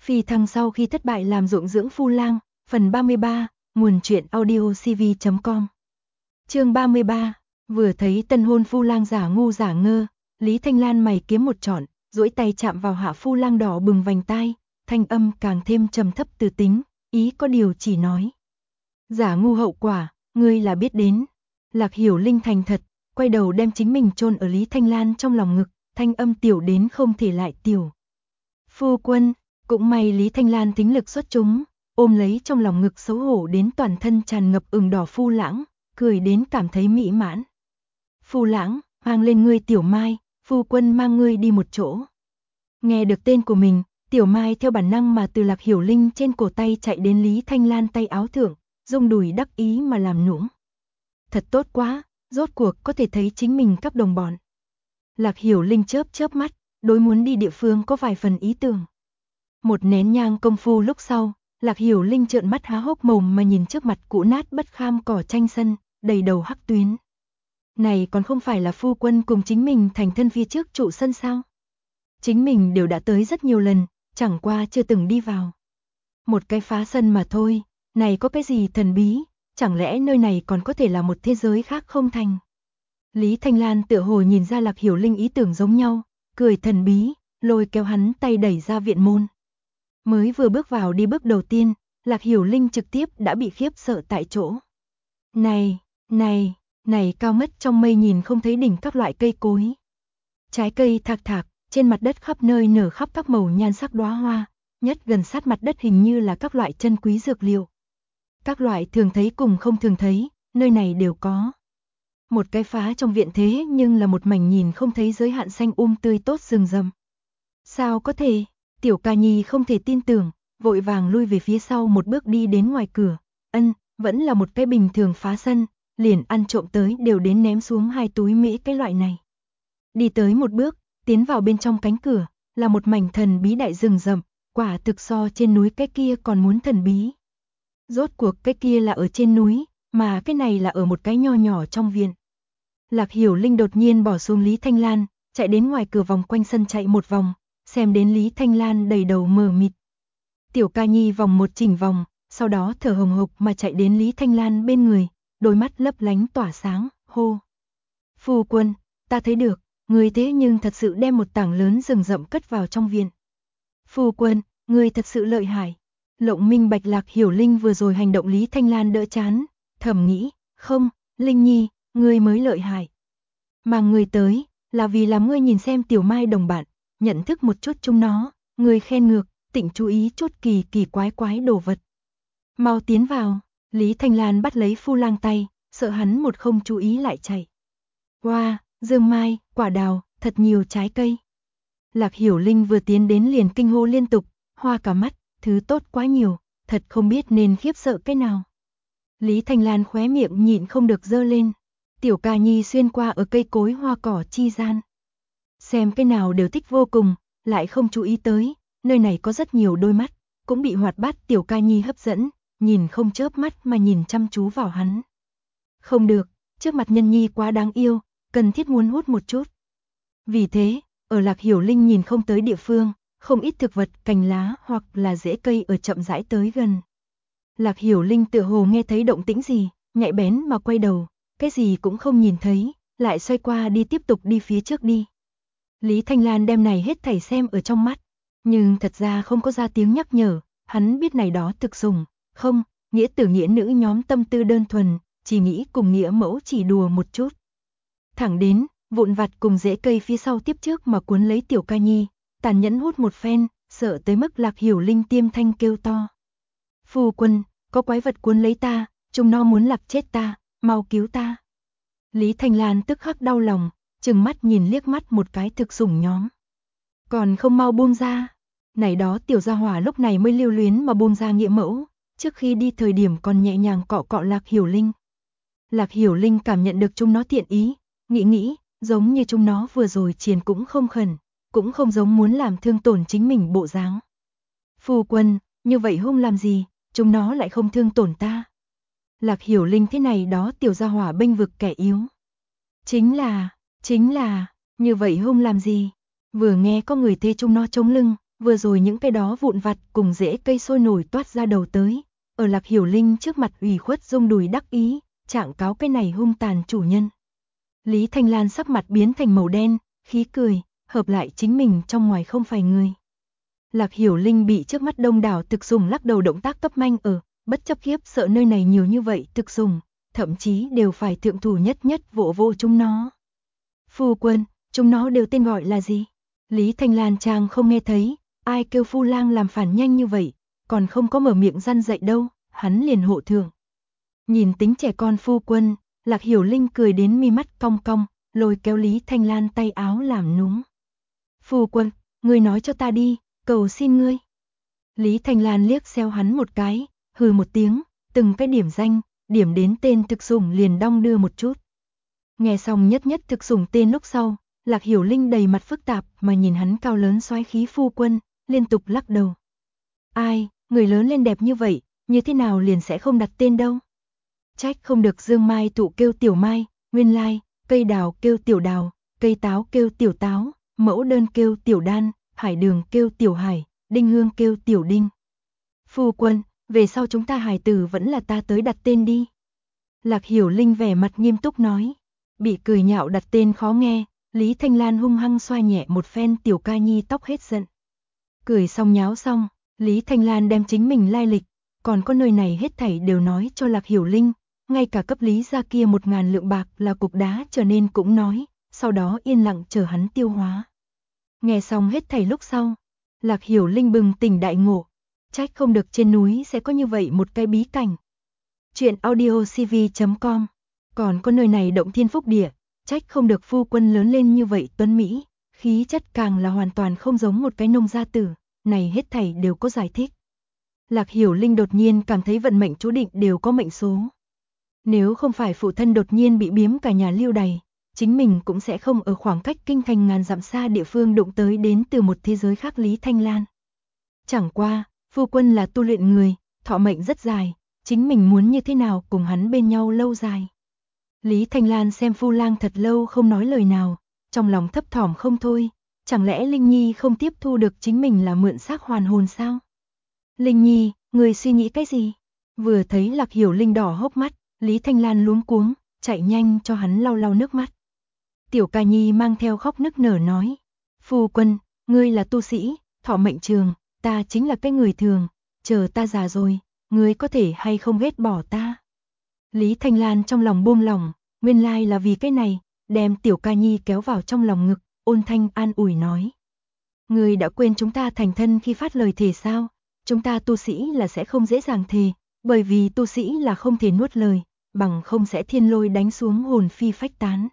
Phi thăng sau khi thất bại làm ruộng dưỡng phu lang, phần 33, nguồn truyện audiocv.com. Chương 33, vừa thấy tân hôn phu lang giả ngu giả ngơ, Lý Thanh Lan mày kiếm một trọn, duỗi tay chạm vào hạ phu lang đỏ bừng vành tai, thanh âm càng thêm trầm thấp từ tính, ý có điều chỉ nói. Giả ngu hậu quả, ngươi là biết đến. Lạc Hiểu Linh thành thật, quay đầu đem chính mình chôn ở Lý Thanh Lan trong lòng ngực, thanh âm tiểu đến không thể lại tiểu. Phu quân, cũng may Lý Thanh Lan thính lực xuất chúng, ôm lấy trong lòng ngực xấu hổ đến toàn thân tràn ngập ửng đỏ Phu Lãng, cười đến cảm thấy mỹ mãn. Phu Lãng, mang lên ngươi Tiểu Mai, phu quân mang ngươi đi một chỗ. Nghe được tên của mình, Tiểu Mai theo bản năng mà từ Lạc Hiểu Linh trên cổ tay chạy đến Lý Thanh Lan tay áo thượng, rung đùi đắc ý mà làm nũng. Thật tốt quá, rốt cuộc có thể thấy chính mình các đồng bọn. Lạc Hiểu Linh chớp chớp mắt, đối muốn đi địa phương có vài phần ý tưởng. Một nén nhang công phu lúc sau, Lạc Hiểu Linh trợn mắt há hốc mồm mà nhìn trước mặt cũ nát bất kham cỏ tranh sân, đầy đầu hắc tuyến. Này còn không phải là phu quân cùng chính mình thành thân phía trước trụ sân sao? Chính mình đều đã tới rất nhiều lần, chẳng qua chưa từng đi vào. Một cái phá sân mà thôi, này có cái gì thần bí, chẳng lẽ nơi này còn có thể là một thế giới khác không thành? Lý Thanh Lan tựa hồ nhìn ra Lạc Hiểu Linh ý tưởng giống nhau, cười thần bí, lôi kéo hắn tay đẩy ra viện môn. Mới vừa bước vào đi bước đầu tiên, Lạc Hiểu Linh trực tiếp đã bị khiếp sợ tại chỗ. Này cao mất trong mây nhìn không thấy đỉnh các loại cây cối. Trái cây thạc thạc, trên mặt đất khắp nơi nở khắp các màu nhan sắc đóa hoa, nhất gần sát mặt đất hình như là các loại chân quý dược liệu. Các loại thường thấy cùng không thường thấy, nơi này đều có. Một cái phá trong viện thế nhưng là một mảnh nhìn không thấy giới hạn xanh tươi tốt rừng rậm. Sao có thể? Tiểu Ca Nhi không thể tin tưởng, vội vàng lui về phía sau một bước đi đến ngoài cửa. Vẫn là một cái bình thường phá sân, liền ăn trộm tới đều đến ném xuống 2 túi mỹ cái loại này. Đi tới một bước, tiến vào bên trong cánh cửa, là một mảnh thần bí đại rừng rậm, quả thực so trên núi cái kia còn muốn thần bí. Rốt cuộc cái kia là ở trên núi, mà cái này là ở một cái nho nhỏ trong viện. Lạc Hiểu Linh đột nhiên bỏ xuống Lý Thanh Lan, chạy đến ngoài cửa vòng quanh sân chạy một vòng, xem đến Lý Thanh Lan đầy đầu mờ mịt. Tiểu Ca Nhi vòng một chỉnh vòng, sau đó thở hồng hộc mà chạy đến Lý Thanh Lan bên người, đôi mắt lấp lánh tỏa sáng, hô. Phu quân, ta thấy được, người thế nhưng thật sự đem một tảng lớn rừng rậm cất vào trong viện. Phu quân, người thật sự lợi hại. Lộng minh bạch Lạc Hiểu Linh vừa rồi hành động Lý Thanh Lan đỡ chán, thầm nghĩ, không, Linh Nhi, ngươi mới lợi hại. Mà người tới, là vì làm ngươi nhìn xem Tiểu Mai đồng bạn, nhận thức một chút chúng nó, ngươi khen ngược, tỉnh chú ý chút kỳ kỳ quái đồ vật. Mau tiến vào, Lý Thanh Lan bắt lấy Phu Lang tay, sợ hắn một không chú ý lại chạy. Wow, dương mai, quả đào, thật nhiều trái cây. Lạc Hiểu Linh vừa tiến đến liền kinh hô liên tục, hoa cả mắt, thứ tốt quá nhiều, thật không biết nên khiếp sợ cái nào. Lý Thanh Lan khóe miệng nhịn không được giơ lên. Tiểu Ca Nhi xuyên qua ở cây cối hoa cỏ chi gian. Xem cái nào đều thích vô cùng, lại không chú ý tới, nơi này có rất nhiều đôi mắt, cũng bị hoạt bát Tiểu Ca Nhi hấp dẫn, nhìn không chớp mắt mà nhìn chăm chú vào hắn. Không được, trước mặt nhân nhi quá đáng yêu, cần thiết muốn hút một chút. Vì thế, ở Lạc Hiểu Linh nhìn không tới địa phương, không ít thực vật, cành lá hoặc là rễ cây ở chậm rãi tới gần. Lạc Hiểu Linh tựa hồ nghe thấy động tĩnh gì, nhạy bén mà quay đầu, cái gì cũng không nhìn thấy, lại xoay qua đi tiếp tục đi phía trước đi. Lý Thanh Lan đem này hết thảy xem ở trong mắt, nhưng thật ra không có ra tiếng nhắc nhở, hắn biết này đó thực dùng, không, nghĩa tử nghĩa nữ nhóm tâm tư đơn thuần, chỉ nghĩ cùng nghĩa mẫu chỉ đùa một chút. Thẳng đến, vụn vặt cùng rễ cây phía sau tiếp trước mà cuốn lấy Tiểu Ca Nhi, tàn nhẫn hút một phen, sợ tới mức Lạc Hiểu Linh tiêm thanh kêu to. Phu quân, có quái vật cuốn lấy ta, chúng nó muốn lặp chết ta, mau cứu ta. Lý Thanh Lan tức khắc đau lòng, trừng mắt nhìn liếc mắt một cái thực sủng nhóm. Còn không mau buông ra. Này đó tiểu gia hỏa lúc này mới lưu luyến mà buông ra nghĩa mẫu, trước khi đi thời điểm còn nhẹ nhàng cọ cọ Lạc Hiểu Linh. Lạc Hiểu Linh cảm nhận được chúng nó thiện ý, nghĩ, giống như chúng nó vừa rồi triền cũng không khẩn, cũng không giống muốn làm thương tổn chính mình bộ dáng. Phu quân, như vậy hung làm gì, chúng nó lại không thương tổn ta. Lạc Hiểu Linh thế này đó tiểu gia hỏa bênh vực kẻ yếu. Chính là, như vậy hung làm gì? Vừa nghe có người thê chúng nó chống lưng, vừa rồi những cái đó vụn vặt cùng rễ cây sôi nổi toát ra đầu tới, ở Lạc Hiểu Linh trước mặt ủy khuất rung đùi đắc ý, trạng cáo cái này hung tàn chủ nhân. Lý Thanh Lan sắc mặt biến thành màu đen, khí cười, hợp lại chính mình trong ngoài không phải người. Lạc Hiểu Linh bị trước mắt đông đảo thực dùng lắc đầu động tác cấp manh ở, bất chấp khiếp sợ nơi này nhiều như vậy thực dùng, thậm chí đều phải thượng thủ nhất vỗ vô chúng nó. Phu quân, chúng nó đều tên gọi là gì? Lý Thanh Lan chàng không nghe thấy, ai kêu Phu Lang làm phản nhanh như vậy, còn không có mở miệng răn dạy đâu, hắn liền hộ thượng. Nhìn tính trẻ con phu quân, Lạc Hiểu Linh cười đến mi mắt cong cong, lôi kéo Lý Thanh Lan tay áo làm núng. Phu quân, ngươi nói cho ta đi, cầu xin ngươi. Lý Thanh Lan liếc xéo hắn một cái, hừ một tiếng, từng cái điểm danh, điểm đến tên thực dụng liền đong đưa một chút. Nghe xong nhất thực dụng tên lúc sau, Lạc Hiểu Linh đầy mặt phức tạp mà nhìn hắn cao lớn soái khí phu quân, liên tục lắc đầu. Ai, người lớn lên đẹp như vậy, như thế nào liền sẽ không đặt tên đâu. Trách không được dương mai tụ kêu tiểu mai, nguyên lai, cây đào kêu tiểu đào, cây táo kêu tiểu táo, mẫu đơn kêu tiểu đan, hải đường kêu tiểu hải, đinh hương kêu tiểu đinh. Phu quân, về sau chúng ta hài tử vẫn là ta tới đặt tên đi. Lạc Hiểu Linh vẻ mặt nghiêm túc nói. Bị cười nhạo đặt tên khó nghe, Lý Thanh Lan hung hăng xoa nhẹ một phen tiểu ca nhi tóc hết giận. Cười xong nháo xong, Lý Thanh Lan đem chính mình lai lịch, còn có nơi này hết thảy đều nói cho Lạc Hiểu Linh, ngay cả cấp Lý ra kia 1000 lượng bạc là cục đá trở nên cũng nói, sau đó yên lặng chờ hắn tiêu hóa. Nghe xong hết thảy lúc sau, Lạc Hiểu Linh bừng tỉnh đại ngộ, trách không được trên núi sẽ có như vậy một cái bí cảnh. Chuyện audiocv.com, còn có nơi này động thiên phúc địa, trách không được phu quân lớn lên như vậy tuấn Mỹ, khí chất càng là hoàn toàn không giống một cái nông gia tử, này hết thảy đều có giải thích. Lạc Hiểu Linh đột nhiên cảm thấy vận mệnh chú định đều có mệnh số. Nếu không phải phụ thân đột nhiên bị biếm cả nhà lưu đày, chính mình cũng sẽ không ở khoảng cách kinh thành ngàn dặm xa địa phương đụng tới đến từ một thế giới khác Lý Thanh Lan. Chẳng qua, phu quân là tu luyện người, thọ mệnh rất dài, chính mình muốn như thế nào cùng hắn bên nhau lâu dài. Lý Thanh Lan xem Phu Lang thật lâu không nói lời nào, trong lòng thấp thỏm không thôi, chẳng lẽ Linh Nhi không tiếp thu được chính mình là mượn xác hoàn hồn sao? Linh Nhi, người suy nghĩ cái gì? Vừa thấy Lạc Hiểu Linh đỏ hốc mắt, Lý Thanh Lan luống cuống, chạy nhanh cho hắn lau lau nước mắt. Tiểu ca nhi mang theo khóc nức nở nói, phu quân, ngươi là tu sĩ, thọ mệnh trường, ta chính là cái người thường, chờ ta già rồi, ngươi có thể hay không ghét bỏ ta? Lý Thanh Lan trong lòng buông lỏng, nguyên lai là vì cái này, đem tiểu ca nhi kéo vào trong lòng ngực, ôn thanh an ủi nói. Ngươi đã quên chúng ta thành thân khi phát lời thề sao? Chúng ta tu sĩ là sẽ không dễ dàng thề, bởi vì tu sĩ là không thể nuốt lời, bằng không sẽ thiên lôi đánh xuống hồn phi phách tán.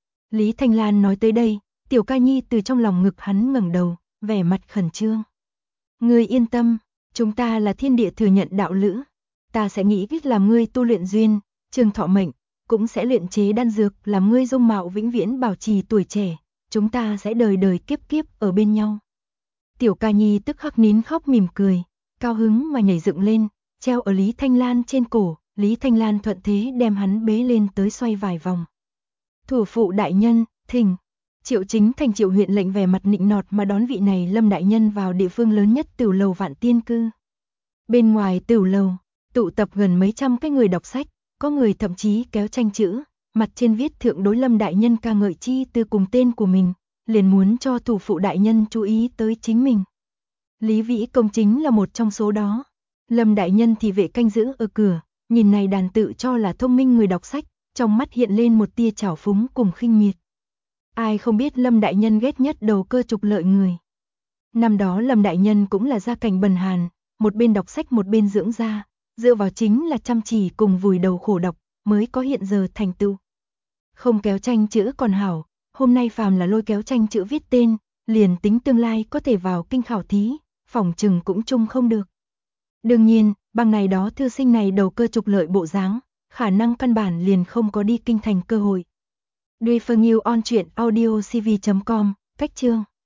Lý Thanh Lan nói tới đây, tiểu ca nhi từ trong lòng ngực hắn ngẩng đầu, vẻ mặt khẩn trương. Ngươi yên tâm, chúng ta là thiên địa thừa nhận đạo lữ, ta sẽ nghĩ cách làm ngươi tu luyện duyên, trường thọ mệnh, cũng sẽ luyện chế đan dược làm ngươi dung mạo vĩnh viễn bảo trì tuổi trẻ, chúng ta sẽ đời đời kiếp kiếp ở bên nhau. Tiểu ca nhi tức khắc nín khóc mỉm cười, cao hứng mà nhảy dựng lên, treo ở Lý Thanh Lan trên cổ, Lý Thanh Lan thuận thế đem hắn bế lên tới xoay vài vòng. Thủ phụ đại nhân, thỉnh. Triệu Chính Thành Triệu huyện lệnh vẻ mặt nịnh nọt mà đón vị này Lâm đại nhân vào địa phương lớn nhất Tửu Lầu Vạn Tiên Cư. Bên ngoài Tửu Lầu, tụ tập gần mấy trăm cái người đọc sách, có người thậm chí kéo tranh chữ, mặt trên viết thượng đối Lâm đại nhân ca ngợi chi từ cùng tên của mình, liền muốn cho thủ phụ đại nhân chú ý tới chính mình. Lý Vĩ Công chính là một trong số đó. Lâm đại nhân thì vệ canh giữ ở cửa, nhìn này đàn tự cho là thông minh người đọc sách, trong mắt hiện lên một tia trào phúng cùng khinh miệt. Ai không biết Lâm đại nhân ghét nhất đầu cơ trục lợi người. Năm đó Lâm đại nhân cũng là gia cảnh bần hàn, một bên đọc sách một bên dưỡng gia, dựa vào chính là chăm chỉ cùng vùi đầu khổ đọc, mới có hiện giờ thành tựu. Không kéo tranh chữ còn hảo, hôm nay phàm là lôi kéo tranh chữ viết tên, liền tính tương lai có thể vào kinh khảo thí, phỏng chừng cũng chung không được. Đương nhiên, bằng này đó thư sinh này đầu cơ trục lợi bộ dáng, khả năng căn bản liền không có đi kinh thành cơ hội. Duy Phương Nhiêu on truyện audiocv.com, cách chương